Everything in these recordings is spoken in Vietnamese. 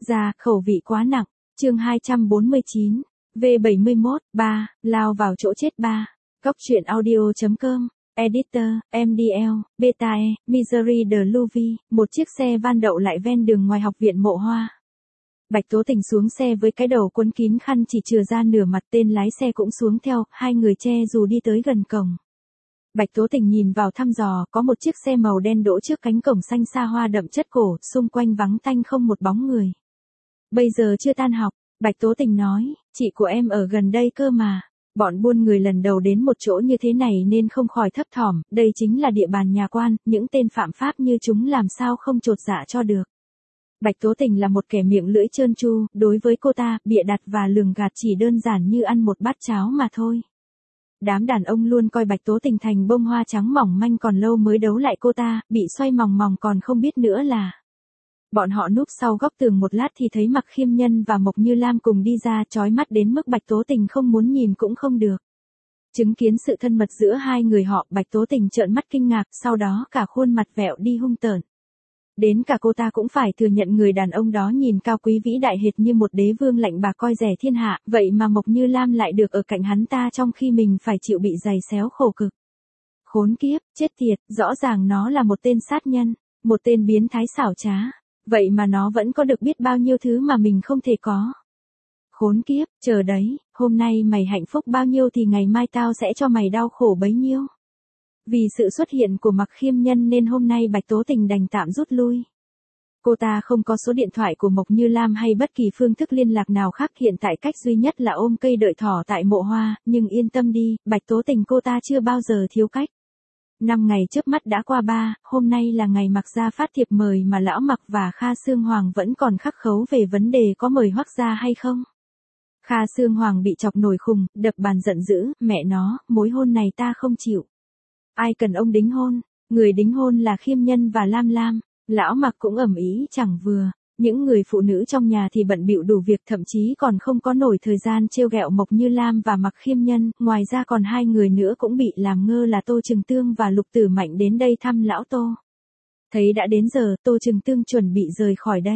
Ra, khẩu vị quá nặng. Chương 249. V71, 3, lao vào chỗ chết 3. Góc truyện audio.com. Editor, MDL, Betae, Misery de Louvi. Một chiếc xe van đậu lại ven đường ngoài học viện Mộ Hoa. Bạch Tố Tình xuống xe với cái đầu quấn kín khăn chỉ chừa ra nửa mặt, tên lái xe cũng xuống theo, hai người che dù đi tới gần cổng. Bạch Tố Tình nhìn vào thăm dò, có một chiếc xe màu đen đỗ trước cánh cổng xanh xa hoa đậm chất cổ, xung quanh vắng tanh không một bóng người. Bây giờ chưa tan học, Bạch Tố Tình nói, chị của em ở gần đây cơ mà. Bọn buôn người lần đầu đến một chỗ như thế này nên không khỏi thấp thỏm, đây chính là địa bàn nhà quan, những tên phạm pháp như chúng làm sao không chột dạ cho được. Bạch Tố Tình là một kẻ miệng lưỡi trơn tru, đối với cô ta, bịa đặt và lường gạt chỉ đơn giản như ăn một bát cháo mà thôi. Đám đàn ông luôn coi Bạch Tố Tình thành bông hoa trắng mỏng manh, còn lâu mới đấu lại cô ta, bị xoay mòng mòng còn không biết nữa là. Bọn họ núp sau góc tường một lát thì thấy Mạc Khiêm Nhân và Mộc Như Lam cùng đi ra, chói mắt đến mức Bạch Tố Tình không muốn nhìn cũng không được. Chứng kiến sự thân mật giữa hai người họ, Bạch Tố Tình trợn mắt kinh ngạc, sau đó cả khuôn mặt vẹo đi hung tợn. Đến cả cô ta cũng phải thừa nhận người đàn ông đó nhìn cao quý vĩ đại hệt như một đế vương lạnh bà coi rẻ thiên hạ, vậy mà Mộc Như Lam lại được ở cạnh hắn ta trong khi mình phải chịu bị giày xéo khổ cực. Khốn kiếp, chết tiệt, rõ ràng nó là một tên sát nhân, một tên biến thái xảo trá, vậy mà nó vẫn có được biết bao nhiêu thứ mà mình không thể có. Khốn kiếp, chờ đấy, hôm nay mày hạnh phúc bao nhiêu thì ngày mai tao sẽ cho mày đau khổ bấy nhiêu. Vì sự xuất hiện của Mạc Khiêm Nhân nên hôm nay Bạch Tố Tình đành tạm rút lui. Cô ta không có số điện thoại của Mộc Như Lam hay bất kỳ phương thức liên lạc nào khác, hiện tại cách duy nhất là ôm cây đợi thỏ tại Mộ Hoa, nhưng yên tâm đi, Bạch Tố Tình cô ta chưa bao giờ thiếu cách. 5 ngày chớp mắt đã qua 3, hôm nay là ngày Mạc gia phát thiệp mời mà lão Mạc và Kha Sương Hoàng vẫn còn khắc khấu về vấn đề có mời Hoắc gia hay không. Kha Sương Hoàng bị chọc nổi khùng, đập bàn giận dữ, mẹ nó, mối hôn này ta không chịu. Ai cần ông đính hôn, người đính hôn là Khiêm Nhân và Lam Lam. Lão Mạc cũng ầm ĩ chẳng vừa, những người phụ nữ trong nhà thì bận bịu đủ việc, thậm chí còn không có nổi thời gian trêu ghẹo Mộc Như Lam và Mạc Khiêm Nhân, ngoài ra còn hai người nữa cũng bị làm ngơ là Tô Trừng Tương và Lục Tử Mạnh đến đây thăm lão Tô. Thấy đã đến giờ, Tô Trừng Tương chuẩn bị rời khỏi đây.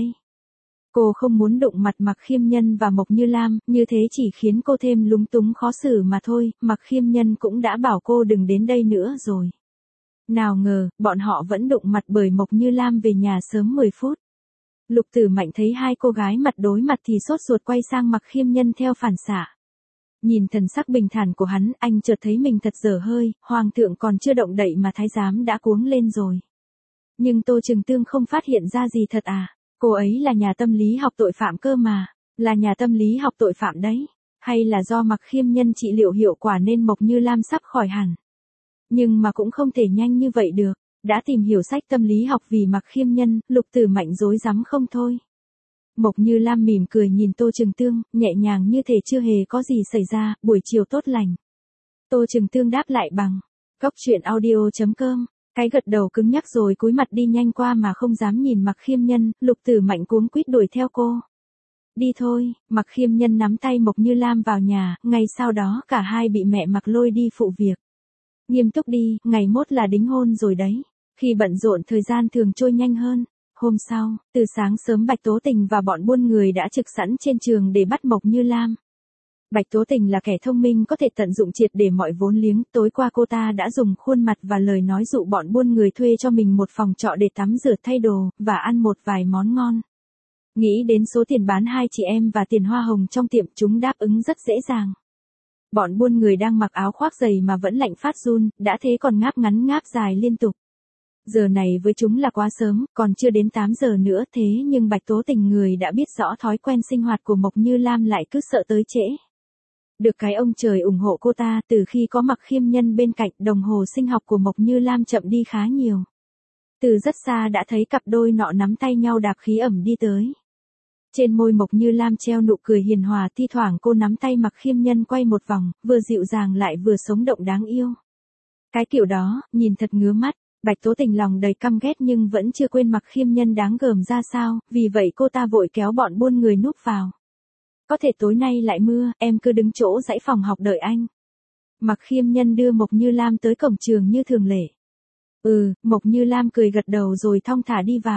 Cô không muốn đụng mặt Mạc Khiêm Nhân và Mộc Như Lam, như thế chỉ khiến cô thêm lúng túng khó xử mà thôi, Mạc Khiêm Nhân cũng đã bảo cô đừng đến đây nữa rồi. Nào ngờ, bọn họ vẫn đụng mặt bởi Mộc Như Lam về nhà sớm 10 phút. Lục Tử Mạnh thấy hai cô gái mặt đối mặt thì sốt ruột quay sang Mạc Khiêm Nhân theo phản xạ. Nhìn thần sắc bình thản của hắn, anh chợt thấy mình thật dở hơi, hoàng thượng còn chưa động đậy mà thái giám đã cuống lên rồi. Nhưng Tô Trừng Tương không phát hiện ra gì thật à? Cô ấy là nhà tâm lý học tội phạm cơ mà, là nhà tâm lý học tội phạm đấy, hay là do Mạc Khiêm Nhân trị liệu hiệu quả nên Mộc Như Lam sắp khỏi hẳn. Nhưng mà cũng không thể nhanh như vậy được, đã tìm hiểu sách tâm lý học vì Mạc Khiêm Nhân, Lục Tử Mạnh rối rắm không thôi. Mộc Như Lam mỉm cười nhìn Tô Trừng Tương, nhẹ nhàng như thể chưa hề có gì xảy ra, buổi chiều tốt lành. Tô Trừng Tương đáp lại bằng, góc truyện audio.com. Cái gật đầu cứng nhắc rồi cúi mặt đi nhanh qua mà không dám nhìn Mạc Khiêm Nhân, Lục Tử Mạnh cuống quýt đuổi theo cô. Đi thôi, Mạc Khiêm Nhân nắm tay Mộc Như Lam vào nhà, ngay sau đó cả hai bị mẹ Mạc lôi đi phụ việc. Nghiêm túc đi, ngày mốt là đính hôn rồi đấy. Khi bận rộn thời gian thường trôi nhanh hơn. Hôm sau, từ sáng sớm Bạch Tố Tình và bọn buôn người đã trực sẵn trên trường để bắt Mộc Như Lam. Bạch Tố Tình là kẻ thông minh có thể tận dụng triệt để mọi vốn liếng, tối qua cô ta đã dùng khuôn mặt và lời nói dụ bọn buôn người thuê cho mình một phòng trọ để tắm rửa thay đồ, và ăn một vài món ngon. Nghĩ đến số tiền bán hai chị em và tiền hoa hồng trong tiệm, chúng đáp ứng rất dễ dàng. Bọn buôn người đang mặc áo khoác dày mà vẫn lạnh phát run, đã thế còn ngáp ngắn ngáp dài liên tục. Giờ này với chúng là quá sớm, còn chưa đến 8 giờ nữa, thế nhưng Bạch Tố Tình người đã biết rõ thói quen sinh hoạt của Mộc Như Lam lại cứ sợ tới trễ. Được cái ông trời ủng hộ cô ta, từ khi có Mạc Khiêm Nhân bên cạnh, đồng hồ sinh học của Mộc Như Lam chậm đi khá nhiều. Từ rất xa đã thấy cặp đôi nọ nắm tay nhau đạp khí ẩm đi tới. Trên môi Mộc Như Lam treo nụ cười hiền hòa, thi thoảng cô nắm tay Mạc Khiêm Nhân quay một vòng, vừa dịu dàng lại vừa sống động đáng yêu. Cái kiểu đó, nhìn thật ngứa mắt. Bạch Tố Tình lòng đầy căm ghét nhưng vẫn chưa quên Mạc Khiêm Nhân đáng gờm ra sao, vì vậy cô ta vội kéo bọn buôn người núp vào. Có thể tối nay lại mưa, em cứ đứng chỗ dãy phòng học đợi anh. Mạc Khiêm Nhân đưa Mộc Như Lam tới cổng trường như thường lệ. Mộc Như Lam cười gật đầu rồi thong thả đi vào.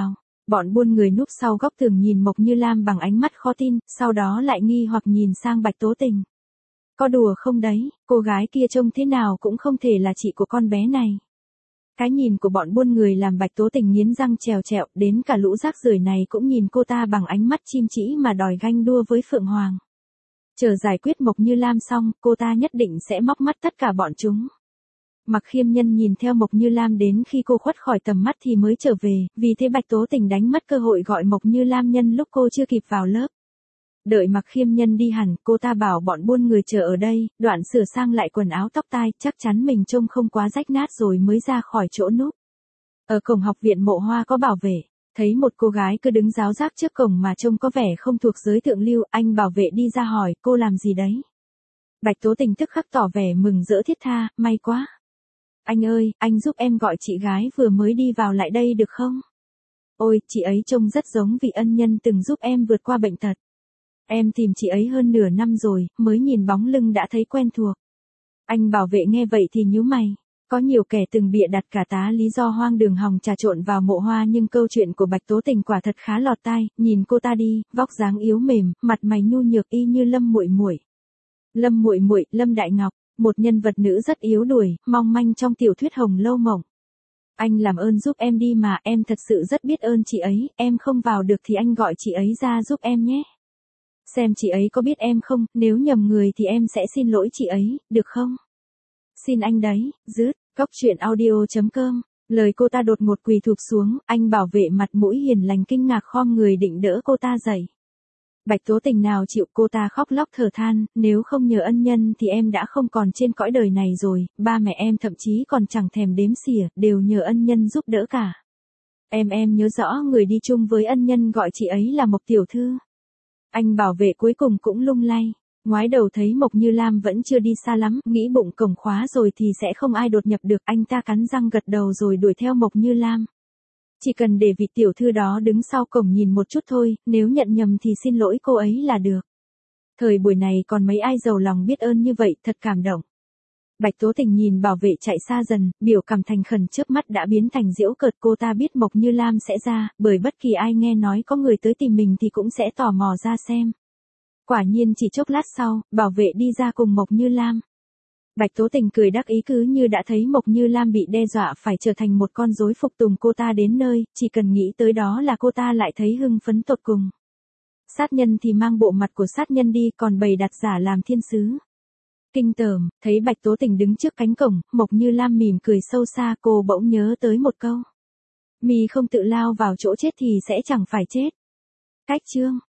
Bọn buôn người núp sau góc tường nhìn Mộc Như Lam bằng ánh mắt khó tin, sau đó lại nghi hoặc nhìn sang Bạch Tố Tình. Có đùa không đấy, cô gái kia trông thế nào cũng không thể là chị của con bé này. Cái nhìn của bọn buôn người làm Bạch Tố Tình nghiến răng trèo trẹo, đến cả lũ rác rưởi này cũng nhìn cô ta bằng ánh mắt chim chỉ mà đòi ganh đua với Phượng Hoàng. Chờ giải quyết Mộc Như Lam xong, cô ta nhất định sẽ móc mắt tất cả bọn chúng. Mặc Khiêm Nhân nhìn theo Mộc Như Lam đến khi cô khuất khỏi tầm mắt thì mới trở về, vì thế Bạch Tố Tình đánh mất cơ hội gọi Mộc Như Lam nhân lúc cô chưa kịp vào lớp. Đợi Mặc Khiêm Nhân đi hẳn, cô ta bảo bọn buôn người chờ ở đây, đoạn sửa sang lại quần áo tóc tai, chắc chắn mình trông không quá rách nát rồi mới ra khỏi chỗ núp. Ở cổng học viện Mộ Hoa có bảo vệ, thấy một cô gái cứ đứng ráo rác trước cổng mà trông có vẻ không thuộc giới thượng lưu, anh bảo vệ đi ra hỏi, cô làm gì đấy? Bạch Tố Tình tức khắc tỏ vẻ mừng rỡ thiết tha, may quá. Anh ơi, anh giúp em gọi chị gái vừa mới đi vào lại đây được không? Ôi, chị ấy trông rất giống vị ân nhân từng giúp em vượt qua bệnh tật. Em tìm chị ấy hơn nửa năm rồi, mới nhìn bóng lưng đã thấy quen thuộc. Anh bảo vệ nghe vậy thì nhíu mày. Có nhiều kẻ từng bịa đặt cả tá lý do hoang đường hòng trà trộn vào Mộ Hoa, nhưng câu chuyện của Bạch Tố Tình quả thật khá lọt tai. Nhìn cô ta đi, vóc dáng yếu mềm, mặt mày nhu nhược y như Lâm Muội Muội. Lâm Muội Muội, Lâm Đại Ngọc, một nhân vật nữ rất yếu đuối, mong manh trong tiểu thuyết Hồng Lâu Mộng. Anh làm ơn giúp em đi mà, em thật sự rất biết ơn chị ấy, em không vào được thì anh gọi chị ấy ra giúp em nhé. Xem chị ấy có biết em không, nếu nhầm người thì em sẽ xin lỗi chị ấy, được không? Xin anh đấy, dứt, Cóc Truyện Audio.com. Lời cô ta đột ngột quỳ thụp xuống, anh bảo vệ mặt mũi hiền lành kinh ngạc khom người định đỡ cô ta dậy. Bạch Tố Tình nào chịu, cô ta khóc lóc thở than, nếu không nhờ ân nhân thì em đã không còn trên cõi đời này rồi, ba mẹ em thậm chí còn chẳng thèm đếm xỉa, đều nhờ ân nhân giúp đỡ cả. Em nhớ rõ người đi chung với ân nhân gọi chị ấy là Mộc tiểu thư. Anh bảo vệ cuối cùng cũng lung lay. Ngoái đầu thấy Mộc Như Lam vẫn chưa đi xa lắm, nghĩ bụng cổng khóa rồi thì sẽ không ai đột nhập được, anh ta cắn răng gật đầu rồi đuổi theo Mộc Như Lam. Chỉ cần để vị tiểu thư đó đứng sau cổng nhìn một chút thôi, nếu nhận nhầm thì xin lỗi cô ấy là được. Thời buổi này còn mấy ai giàu lòng biết ơn như vậy, thật cảm động. Bạch Tố Tình nhìn bảo vệ chạy xa dần, biểu cảm thành khẩn trước mắt đã biến thành giễu cợt, cô ta biết Mộc Như Lam sẽ ra, bởi bất kỳ ai nghe nói có người tới tìm mình thì cũng sẽ tò mò ra xem. Quả nhiên chỉ chốc lát sau, bảo vệ đi ra cùng Mộc Như Lam. Bạch Tố Tình cười đắc ý cứ như đã thấy Mộc Như Lam bị đe dọa phải trở thành một con rối phục tùng cô ta đến nơi, chỉ cần nghĩ tới đó là cô ta lại thấy hưng phấn tột cùng. Sát nhân thì mang bộ mặt của sát nhân đi, còn bày đặt giả làm thiên sứ. Kinh tởm, thấy Bạch Tố Tình đứng trước cánh cổng, Mộc Như Lam mỉm cười sâu xa, cô bỗng nhớ tới một câu. Mi không tự lao vào chỗ chết thì sẽ chẳng phải chết. Cách chương